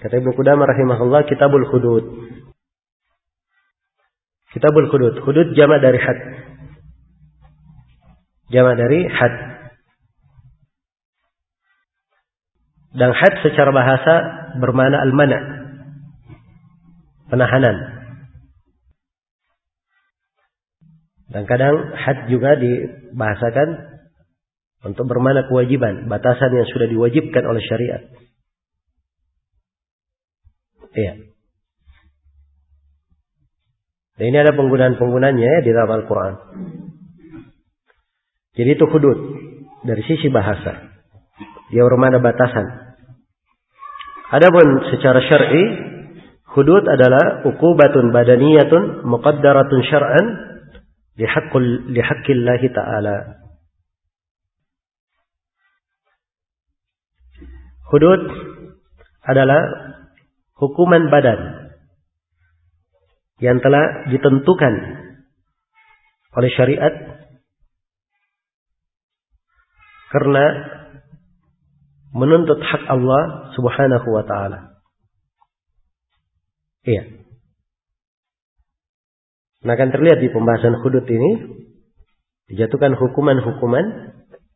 Kata Ibnu Qudamah rahimahullah, Kitabul Hudud. Kitabul Hudud. Hudud jamak dari had. Jamak dari had. Dan had secara bahasa bermakna al-mana', penahanan. Dan kadang had juga dibahasakan untuk bermakna kewajiban, batasan yang sudah diwajibkan oleh syariat. Iya. Dan ini ada penggunaan-penggunaannya ya di dalam Al-Quran. Jadi itu hudud dari sisi bahasa. Dia bermakna batasan. Adapun secara syar'i, hudud adalah uqubatun badaniyatun muqaddaratun syar'an lihaqqillahi ta'ala. Hudud adalah hukuman badan yang telah ditentukan oleh syariat karena menuntut hak Allah Subhanahu wa ta'ala. Iya. Nah, akan terlihat di pembahasan hudud ini dijatuhkan hukuman-hukuman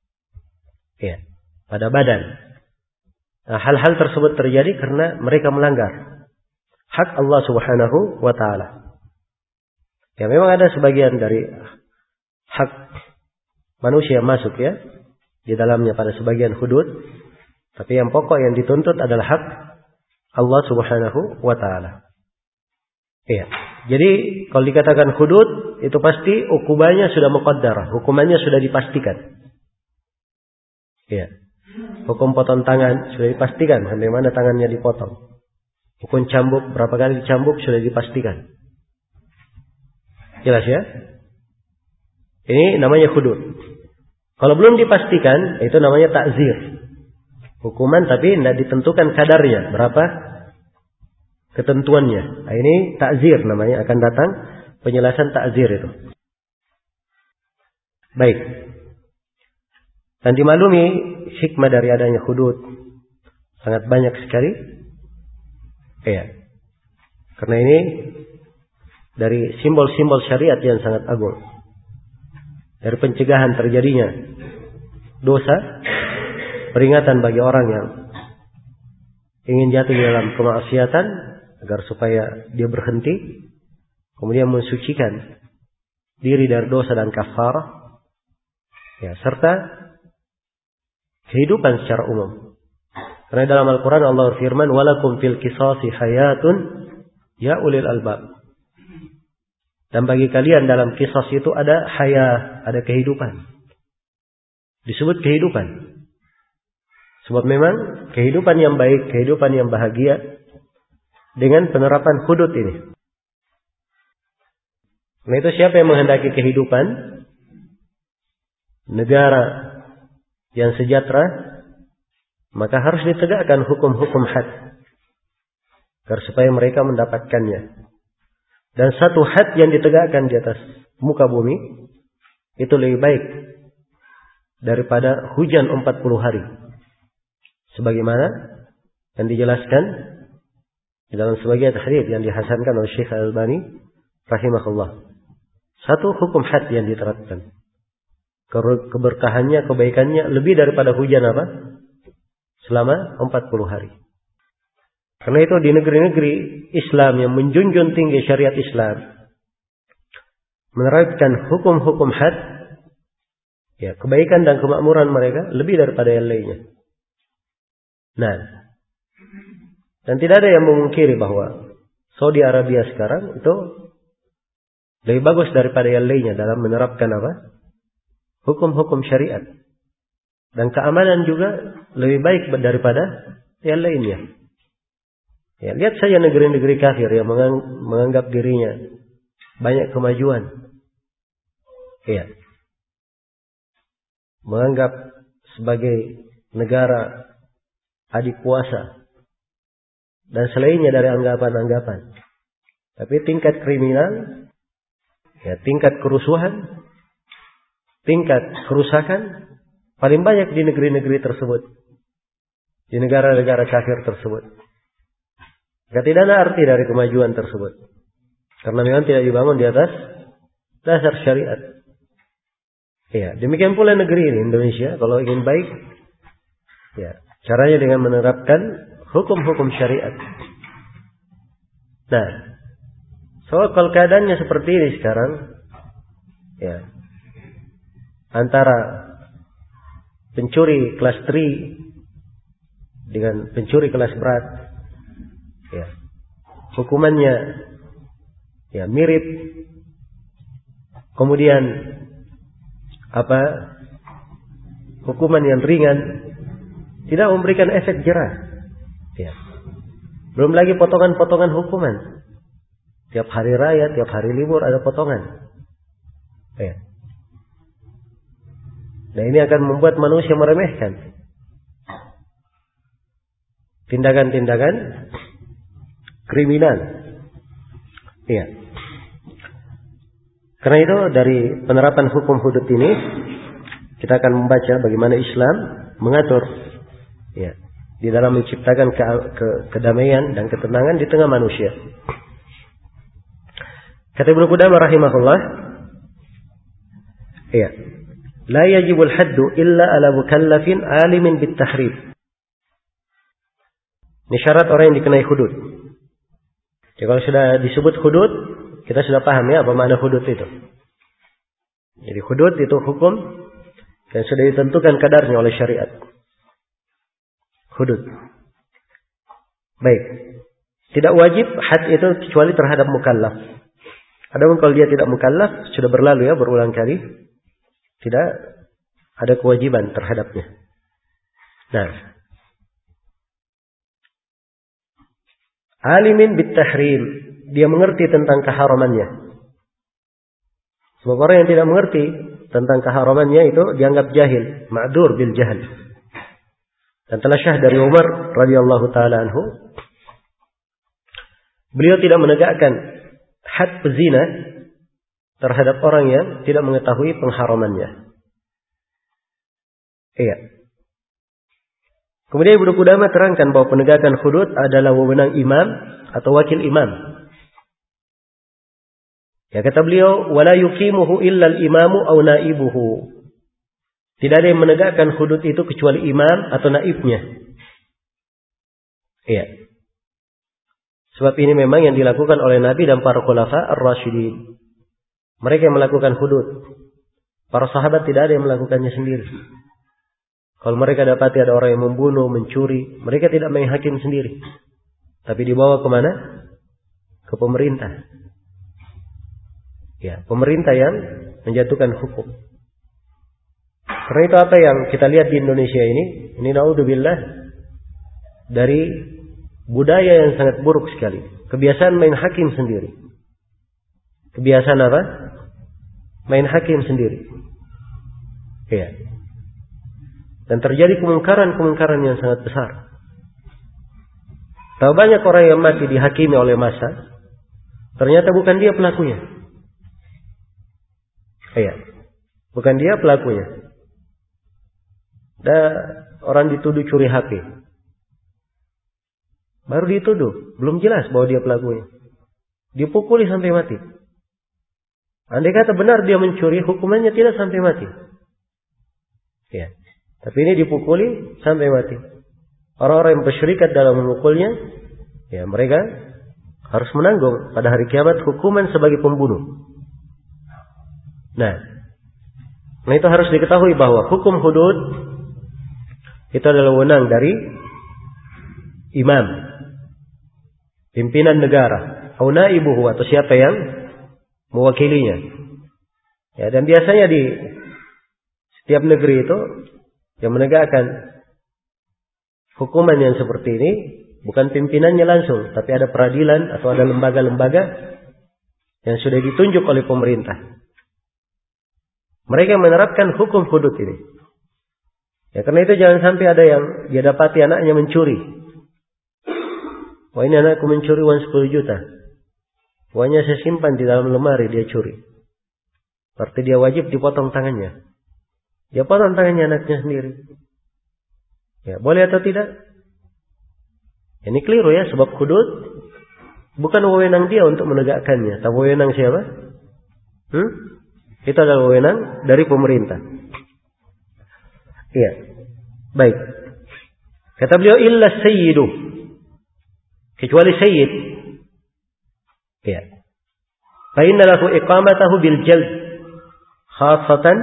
pada badan. Nah, hal-hal tersebut terjadi karena mereka melanggar hak Allah Subhanahu wa ta'ala. Ya, memang ada sebagian dari hak manusia masuk ya di dalamnya pada sebagian hudud, tapi yang pokok yang dituntut adalah hak Allah Subhanahu wa ta'ala. Iya. Jadi kalau dikatakan hudud itu pasti hukumannya sudah muqaddarah, hukumannya sudah dipastikan. Iya. Hukum potong tangan sudah dipastikan sampai mana tangannya dipotong. Hukum cambuk berapa kali dicambuk sudah dipastikan. Jelas ya? Ini namanya hudud. Kalau belum dipastikan itu namanya ta'zir. Hukuman tapi tidak ditentukan kadarnya berapa ketentuannya. Nah, ini ta'zir namanya, akan datang penjelasan ta'zir itu. Baik. Dan dimaklumi hikmah dari adanya hudud sangat banyak sekali. Iya. Karena ini dari simbol-simbol syariat yang sangat agung. Dari pencegahan terjadinya dosa, peringatan bagi orang yang ingin jatuh di dalam kemaksiatan agar supaya dia berhenti, kemudian mensucikan diri dari dosa dan kafarah, ya, serta kehidupan secara umum. Karena dalam Al-Quran Allah berfirman, walakum fil qisasi hayatun ya ulil albab. Dan bagi kalian dalam kisas itu ada hayat, ada kehidupan. Disebut kehidupan. Sebab memang kehidupan yang baik, kehidupan yang bahagia dengan penerapan hudud ini. Nah, itu siapa yang menghendaki kehidupan negara yang sejahtera, maka harus ditegakkan hukum-hukum had agar supaya mereka mendapatkannya. Dan satu had yang ditegakkan di atas muka bumi itu lebih baik daripada hujan 40 hari. Sebagaimana yang dijelaskan di dalam sebagian hadits yang dihasankan oleh Syekh Al-Albani rahimahullah. Satu hukum had yang diterapkan. Keberkahannya, kebaikannya lebih daripada hujan apa? Selama 40 hari. Karena itu di negeri-negeri Islam yang menjunjung tinggi syariat Islam, menerapkan hukum-hukum had, ya, kebaikan dan kemakmuran mereka lebih daripada yang lainnya. Nah, dan tidak ada yang memungkiri bahwa Saudi Arabia sekarang itu lebih bagus daripada yang lainnya dalam menerapkan apa? Hukum-hukum syariat. Dan keamanan juga lebih baik daripada yang lainnya. Ya, lihat saja negeri-negeri kafir yang menganggap dirinya banyak kemajuan. Ya. Menganggap sebagai negara adik kuasa dan selainnya dari anggapan-anggapan. Tapi tingkat kriminal, ya, tingkat kerusuhan, tingkat kerusakan paling banyak di negeri-negeri tersebut. Di negara-negara kafir tersebut. Maka tidak ada arti dari kemajuan tersebut. Karena memang tidak dibangun di atas dasar syariat. Ya, demikian pula negeri ini, Indonesia, kalau ingin baik, ya, caranya dengan menerapkan hukum-hukum syariat. Nah, kalau keadaannya seperti ini sekarang, ya, antara pencuri kelas 3 dengan pencuri kelas berat, ya, hukumannya ya mirip. Kemudian hukuman yang ringan tidak memberikan efek jerah. Ya. Belum lagi potongan-potongan hukuman. Tiap hari raya, tiap hari libur ada potongan. Ya. Nah, ini akan membuat manusia meremehkan tindakan-tindakan kriminal. Iya. Karena itu dari penerapan hukum hudud ini kita akan membaca bagaimana Islam mengatur, ya, di dalam menciptakan kedamaian dan ketenangan di tengah manusia. Kata Ibnu Qudamah rahimahullah, iya, la yajibul haddu illa ala mukallafin alimin bit tahrim. Ini syarat orang yang dikenai hudud. Jadi kalau sudah disebut hudud, kita sudah paham ya apa makna hudud itu. Jadi hudud itu hukum yang sudah ditentukan kadarnya oleh syariat. Hudud. Baik. Tidak wajib had itu kecuali terhadap mukallaf. Adapun kalau dia tidak mukallaf, sudah berlalu ya berulang kali, tidak ada kewajiban terhadapnya. Nah, alimin bit tahrim, dia mengerti tentang keharamannya. Sebab orang yang tidak mengerti tentang keharamannya itu dianggap jahil, ma'dzur bil jahl. Dan telah syah dari Umar radhiyallahu taala anhu, beliau tidak menegakkan had pezina terhadap orang yang tidak mengetahui pengharamannya. Iya. Kemudian Ibnu Qudamah terangkan bahwa penegakan hudud adalah wewenang imam atau wakil imam. Ya, kata beliau, wala yuqimuhu illa al-imamu aw naibuhu. Tidak ada yang menegakkan hudud itu kecuali imam atau naibnya. Iya. Sebab ini memang yang dilakukan oleh Nabi dan para khulafa ar-rasyidin. Mereka yang melakukan hudud. Para sahabat tidak ada yang melakukannya sendiri. Kalau mereka dapati ada orang yang membunuh, mencuri, mereka tidak main hakim sendiri. Tapi dibawa kemana? Ke pemerintah. Ya, pemerintah yang menjatuhkan hukum. Karena itu apa yang kita lihat di Indonesia ini naudzubillah, dari budaya yang sangat buruk sekali. Kebiasaan main hakim sendiri. Kebiasaan apa? Main hakim sendiri. Ya. Dan terjadi kemungkaran-kemungkaran yang sangat besar. Tahu banyak orang yang mati dihakimi oleh massa, ternyata bukan dia pelakunya. Iya. Bukan dia pelakunya. Dan orang dituduh curi HP. Baru dituduh, belum jelas bahwa dia pelakunya. Dipukuli sampai mati. Andai kata benar dia mencuri, hukumannya tidak sampai mati. Ya. Tapi ini dipukuli sampai mati. Orang-orang yang bersyirikat dalam memukulnya, ya mereka harus menanggung pada hari kiamat hukuman sebagai pembunuh. Nah itu harus diketahui bahwa hukum hudud itu adalah wewenang dari imam, pimpinan negara, atau naibuhu, atau siapa yang mewakilinya. Ya, dan biasanya di setiap negeri itu yang menegakkan hukuman yang seperti ini bukan pimpinannya langsung, tapi ada peradilan atau ada lembaga-lembaga yang sudah ditunjuk oleh pemerintah. Mereka menerapkan hukum hudud ini. Ya, karena itu jangan sampai ada yang dia dapati anaknya mencuri. Wah, ini anakku mencuri uang 10 juta. Uangnya saya simpan di dalam lemari, dia curi. Berarti dia wajib dipotong tangannya. Dia potong tangannya anaknya sendiri. Ya, boleh atau tidak? Ini keliru ya, sebab hudud bukan wewenang dia untuk menegakkannya. Tapi wewenang siapa? Itu adalah wewenang dari pemerintah. Iya. Baik. Kata beliau illa sayyidu. Kecuali sayyid. Iya. Fa inna lahu iqamatahu bil jald khassatan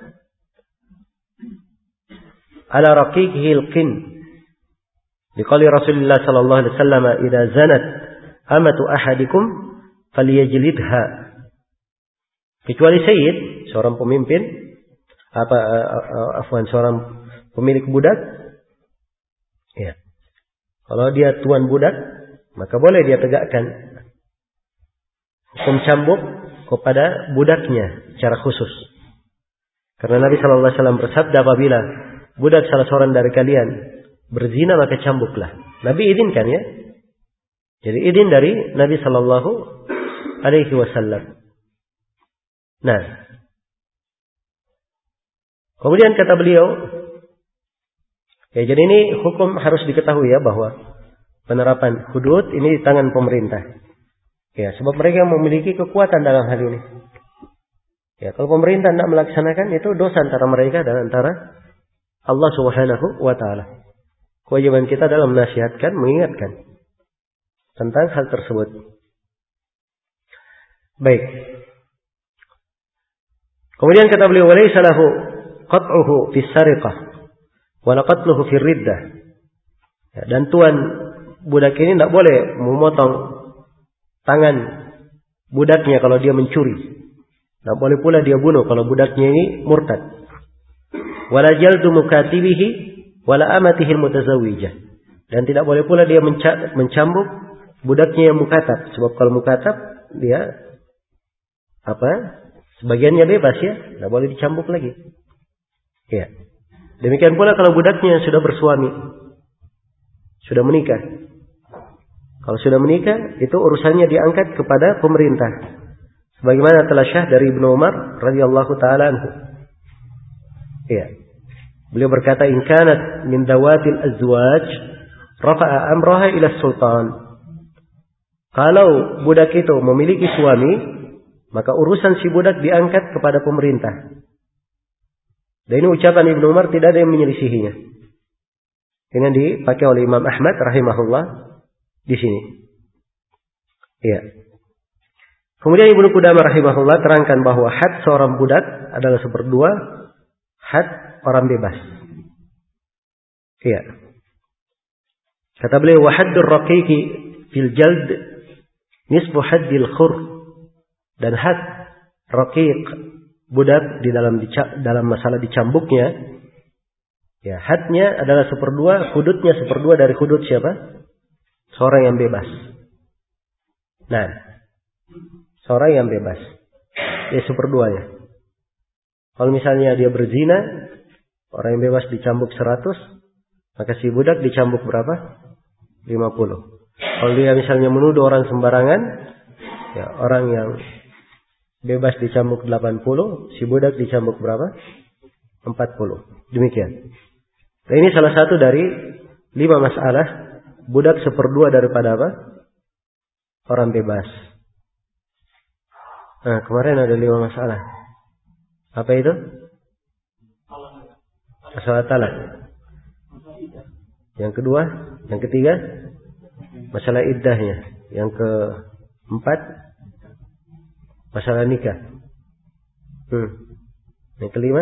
ala raqiqihi al-qin. Biqali Rasulullah sallallahu alaihi wasallam idza zanat amatu ahadikum falyajlidha. Kecuali sayyid, seorang pemimpin seorang pemilik budak. Ya. Kalau dia tuan budak, maka boleh dia tegakkan hukum cambuk kepada budaknya secara khusus. Karena Nabi sallallahu alaihi wasallam bersabda, apabila budak salah seorang dari kalian berzina maka cambuklah. Nabi izinkan ya. Jadi izin dari Nabi sallallahu alaihi wasallam. Nah, kemudian kata beliau, ya jadi ini hukum harus diketahui ya bahwa penerapan hudud ini di tangan pemerintah. Ya, sebab mereka memiliki kekuatan dalam hal ini. Ya, kalau pemerintah tidak melaksanakan itu dosa antara mereka dan antara Allah Subhanahu wa taala. Kewajiban kita adalah menasihatkan, mengingatkan tentang hal tersebut. Baik. Kemudian kata beliau, walaysa lahu qat'uhu fi sariqah wa la qatluhu fi riddah. Ya, dan tuan budak ini tidak boleh memotong tangan budaknya kalau dia mencuri. Tidak boleh pula dia bunuh kalau budaknya ini murtad. Wala jaldu mukatibihi wala amatihi mutazawwijah. Dan tidak boleh pula dia mencambuk budaknya yang mukatab. Sebab kalau mukatab dia sebagiannya bebas ya, tidak boleh dicambuk lagi. Ya. Demikian pula kalau budaknya sudah bersuami, sudah menikah. Kalau sudah menikah, itu urusannya diangkat kepada pemerintah. Sebagaimana telah syah dari Ibnu Umar radhiyallahu taala anhu. Ya. Beliau berkata, "In kanat min dawatil azwaj, rafa'a amraha ila sultan." Kalau budak itu memiliki suami, maka urusan si budak diangkat kepada pemerintah. Dan ini ucapan Ibnu Umar, tidak ada yang menyelisihinya. Ini yang dipakai oleh Imam Ahmad rahimahullah di sini. Iya. Kemudian Ibnu Qudamah rahimahullah terangkan bahwa had seorang budak adalah seperdua had orang bebas. Iya. Kata beliau, wa haddur raqiqi fil jald nisfu haddil khur. Dan had raqiq budak di dalam masalah dicambuknya, ya hadnya adalah seperdua, hududnya seperdua dari hudud siapa? Seorang yang bebas. Nah, seorang yang bebas, ya seperduanya. Kalau misalnya dia berzina, orang yang bebas dicambuk 100, maka si budak dicambuk berapa? 50. Kalau dia misalnya menuduh orang sembarangan, ya orang yang bebas dicambuk 80, si budak dicambuk berapa? 40. Demikian. Nah, ini salah satu dari 5 masalah budak seperdua daripada apa? Orang bebas. Nah, kemarin ada 5 masalah. Apa itu? Masalah talak. Yang kedua, yang ketiga, masalah iddahnya. Yang keempat, masalah nikah. Yang kelima,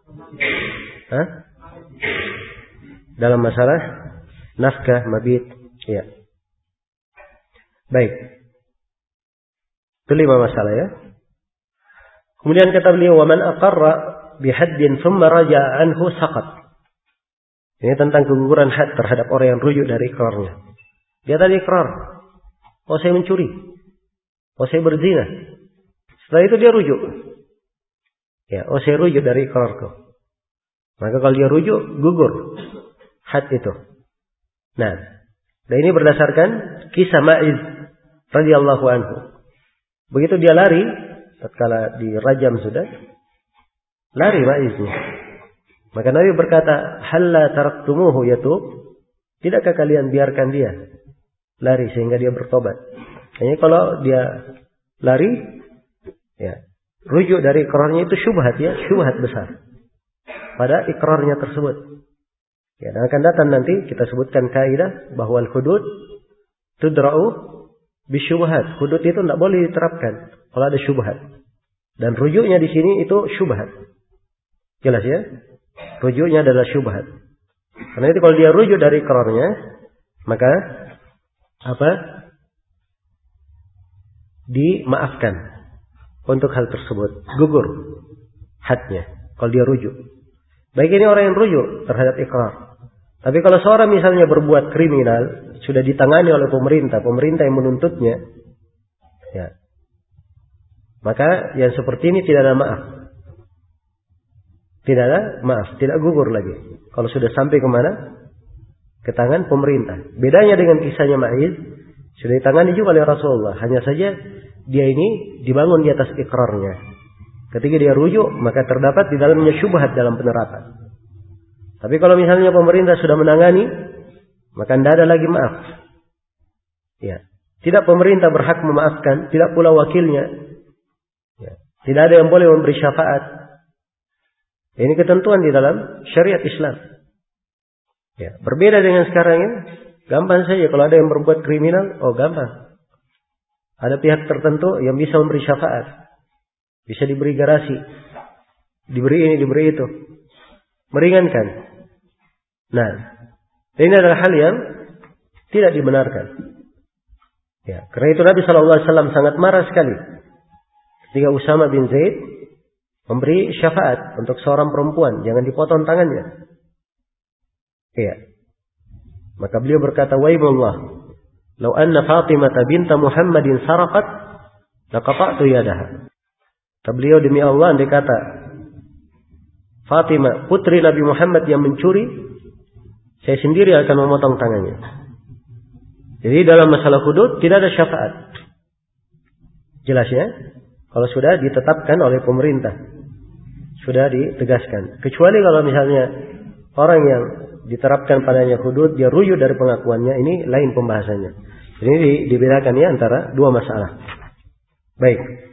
dalam masalah nafkah, mabit. Ya. Baik. Itu 5 masalah ya. Kemudian kata beliau, wa man aqarra bihaddin thumma raja'a anhu saqat. Ini tentang keguguran had terhadap orang yang rujuk dari ikrarnya. Dia tadi ikrar, oh saya mencuri, oh saya berzina. Setelah itu dia rujuk. Ya, oh saya rujuk dari ikrarku. Maka kalau dia rujuk, gugur had itu. Nah, dan ini berdasarkan kisah Ma'iz radhiyallahu anhu. Begitu dia lari, tatkala dirajam sudah, lari Ma'iznya. Maka Nabi berkata, "Halla taraktumuhu yatub?" Tidakkah kalian biarkan dia lari sehingga dia bertobat. Jadi kalau dia lari, ya, rujuk dari ikrarnya itu syubhat, ya, syubhat besar pada ikrarnya tersebut. Ya, dan akan datang nanti kita sebutkan kaidah bahwa al-hudud tudra'u bisyubhat. Hudud itu tidak boleh diterapkan kalau ada syubhat. Dan rujuknya di sini itu syubhat. Jelas ya? Rujuknya adalah syubhat. Karena itu kalau dia rujuk dari ikrarnya, maka apa? Dimaafkan untuk hal tersebut. Gugur hadnya kalau dia rujuk. Baik ini orang yang rujuk terhadap ikrar. Tapi kalau seorang misalnya berbuat kriminal, sudah ditangani oleh pemerintah yang menuntutnya, ya, maka yang seperti ini tidak ada maaf. Tidak ada maaf, tidak gugur lagi. Kalau sudah sampai kemana? Ke tangan pemerintah. Bedanya dengan kisahnya Ma'iz, sudah ditangani juga oleh Rasulullah. Hanya saja dia ini dibangun di atas ikrarnya. Ketika dia rujuk, maka terdapat di dalamnya syubhat dalam penerapan. Tapi kalau misalnya pemerintah sudah menangani, maka tidak ada lagi maaf. Ya. Tidak pemerintah berhak memaafkan, tidak pula wakilnya. Ya. Tidak ada yang boleh memberi syafaat. Ini ketentuan di dalam syariat Islam. Ya. Berbeda dengan sekarang ini, gampang saja kalau ada yang berbuat kriminal, oh gampang. Ada pihak tertentu yang bisa memberi syafaat. Bisa diberi garasi. Diberi ini, diberi itu. Meringankan. Nah, ini adalah hal yang tidak dibenarkan. Ya, karena itu Nabi SAW sangat marah sekali ketika Usama bin Zaid memberi syafaat untuk seorang perempuan, jangan dipotong tangannya. Iya. Maka beliau berkata, "Waimullah, law anna Fatimah binta Muhammadin saraqat, laqata'tu yadaha." Kata beliau, demi Allah, andai kata Fatimah putri Nabi Muhammad yang mencuri, saya sendiri akan memotong tangannya. Jadi dalam masalah hudud tidak ada syafaat. Jelas ya? Kalau sudah ditetapkan oleh pemerintah, sudah ditegaskan. Kecuali kalau misalnya orang yang diterapkan padanya hudud, dia rujuk dari pengakuannya, ini lain pembahasannya. Jadi dibedakan ya antara dua masalah. Baik.